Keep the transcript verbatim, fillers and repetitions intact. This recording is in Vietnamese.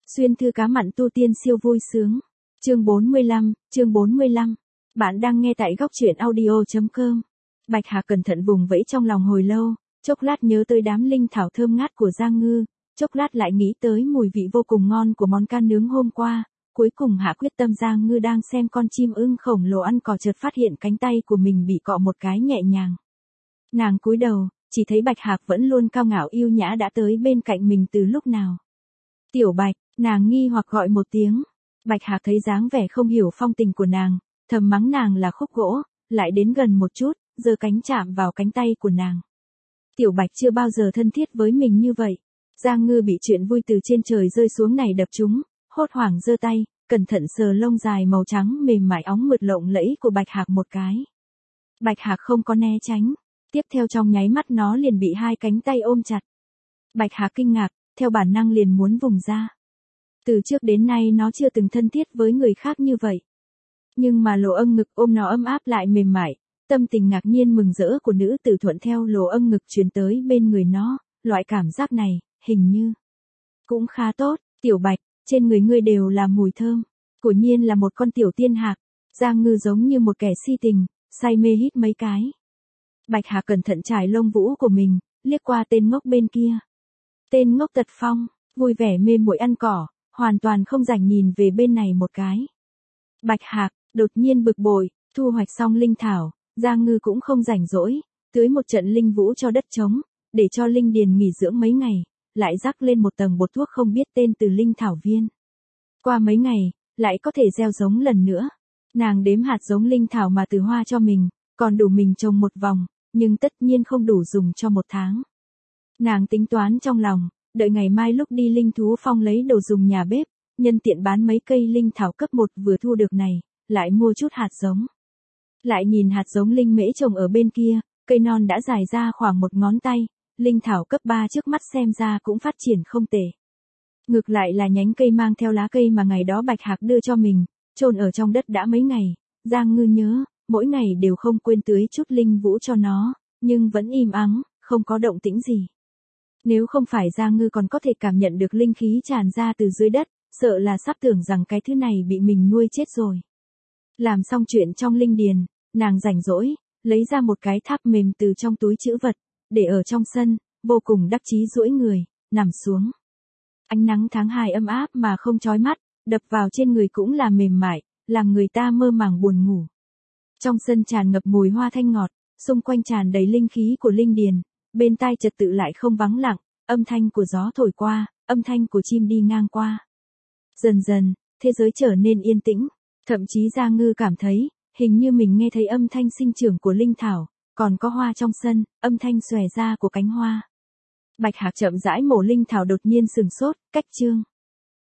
Xuyên thư cá mặn tu tiên siêu vui sướng. Chương bốn mươi lăm, chương bốn mươi lăm. Bạn đang nghe tại góc truyện audio chấm com. Bạch Hạc cẩn thận vùng vẫy trong lòng hồi lâu, chốc lát nhớ tới đám linh thảo thơm ngát của Giang Ngư, chốc lát lại nghĩ tới mùi vị vô cùng ngon của món cá nướng hôm qua, cuối cùng hạ quyết tâm. Giang Ngư đang xem con chim ưng khổng lồ ăn cỏ chợt phát hiện cánh tay của mình bị cọ một cái nhẹ nhàng. Nàng cúi đầu, chỉ thấy Bạch Hạc vẫn luôn cao ngạo yêu nhã đã tới bên cạnh mình từ lúc nào. Tiểu Bạch, nàng nghi hoặc gọi một tiếng. Bạch Hạc thấy dáng vẻ không hiểu phong tình của nàng, thầm mắng nàng là khúc gỗ, lại đến gần một chút, giơ cánh chạm vào cánh tay của nàng. Tiểu Bạch chưa bao giờ thân thiết với mình như vậy. Giang Ngư bị chuyện vui từ trên trời rơi xuống này đập trúng, hốt hoảng giơ tay, cẩn thận sờ lông dài màu trắng mềm mại óng mượt lộng lẫy của Bạch Hạc một cái. Bạch Hạc không có né tránh, tiếp theo trong nháy mắt nó liền bị hai cánh tay ôm chặt. Bạch Hạc kinh ngạc, theo bản năng liền muốn vùng ra. Từ trước đến nay nó chưa từng thân thiết với người khác như vậy. Nhưng mà lỗ âng ngực ôm nó ấm áp lại mềm mại, tâm tình ngạc nhiên mừng rỡ của nữ tử thuận theo lỗ âng ngực truyền tới bên người nó, loại cảm giác này, hình như cũng khá tốt. Tiểu Bạch, trên người ngươi đều là mùi thơm, quả nhiên là một con tiểu tiên hạc. Giang Ngư giống như một kẻ si tình, say mê hít mấy cái. Bạch Hạc cẩn thận trải lông vũ của mình, liếc qua tên ngốc bên kia. Tên ngốc Tật Phong, vui vẻ mê muội ăn cỏ, hoàn toàn không rảnh nhìn về bên này một cái. Bạch Hạc, đột nhiên bực bội, thu hoạch xong linh thảo, Giang Ngư cũng không rảnh rỗi, tưới một trận linh vũ cho đất trống, để cho linh điền nghỉ dưỡng mấy ngày, lại rắc lên một tầng bột thuốc không biết tên từ linh thảo viên. Qua mấy ngày, lại có thể gieo giống lần nữa. Nàng đếm hạt giống linh thảo mà Từ Hoa cho mình, còn đủ mình trồng một vòng, nhưng tất nhiên không đủ dùng cho một tháng. Nàng tính toán trong lòng, đợi ngày mai lúc đi linh thú phong lấy đồ dùng nhà bếp, nhân tiện bán mấy cây linh thảo cấp một vừa thu được này, lại mua chút hạt giống. Lại nhìn hạt giống linh mễ trồng ở bên kia, cây non đã dài ra khoảng một ngón tay, linh thảo cấp ba trước mắt xem ra cũng phát triển không tệ. Ngược lại là nhánh cây mang theo lá cây mà ngày đó Bạch Hạc đưa cho mình, chôn ở trong đất đã mấy ngày, Giang Ngư nhớ, mỗi ngày đều không quên tưới chút linh vũ cho nó, nhưng vẫn im ắng, không có động tĩnh gì. Nếu không phải Giang Ngư còn có thể cảm nhận được linh khí tràn ra từ dưới đất, sợ là sắp tưởng rằng cái thứ này bị mình nuôi chết rồi. Làm xong chuyện trong linh điền, nàng rảnh rỗi, lấy ra một cái tháp mềm từ trong túi trữ vật, để ở trong sân, vô cùng đắc chí duỗi người, nằm xuống. Ánh nắng tháng hai ấm áp mà không chói mắt, đập vào trên người cũng là mềm mại, làm người ta mơ màng buồn ngủ. Trong sân tràn ngập mùi hoa thanh ngọt, xung quanh tràn đầy linh khí của linh điền, bên tai trật tự lại không vắng lặng, âm thanh của gió thổi qua, âm thanh của chim đi ngang qua. Dần dần, thế giới trở nên yên tĩnh, thậm chí Giang Ngư cảm thấy, hình như mình nghe thấy âm thanh sinh trưởng của linh thảo, còn có hoa trong sân, âm thanh xòe ra của cánh hoa. Bạch Hạc chậm rãi mổ linh thảo đột nhiên sừng sốt, cách chương.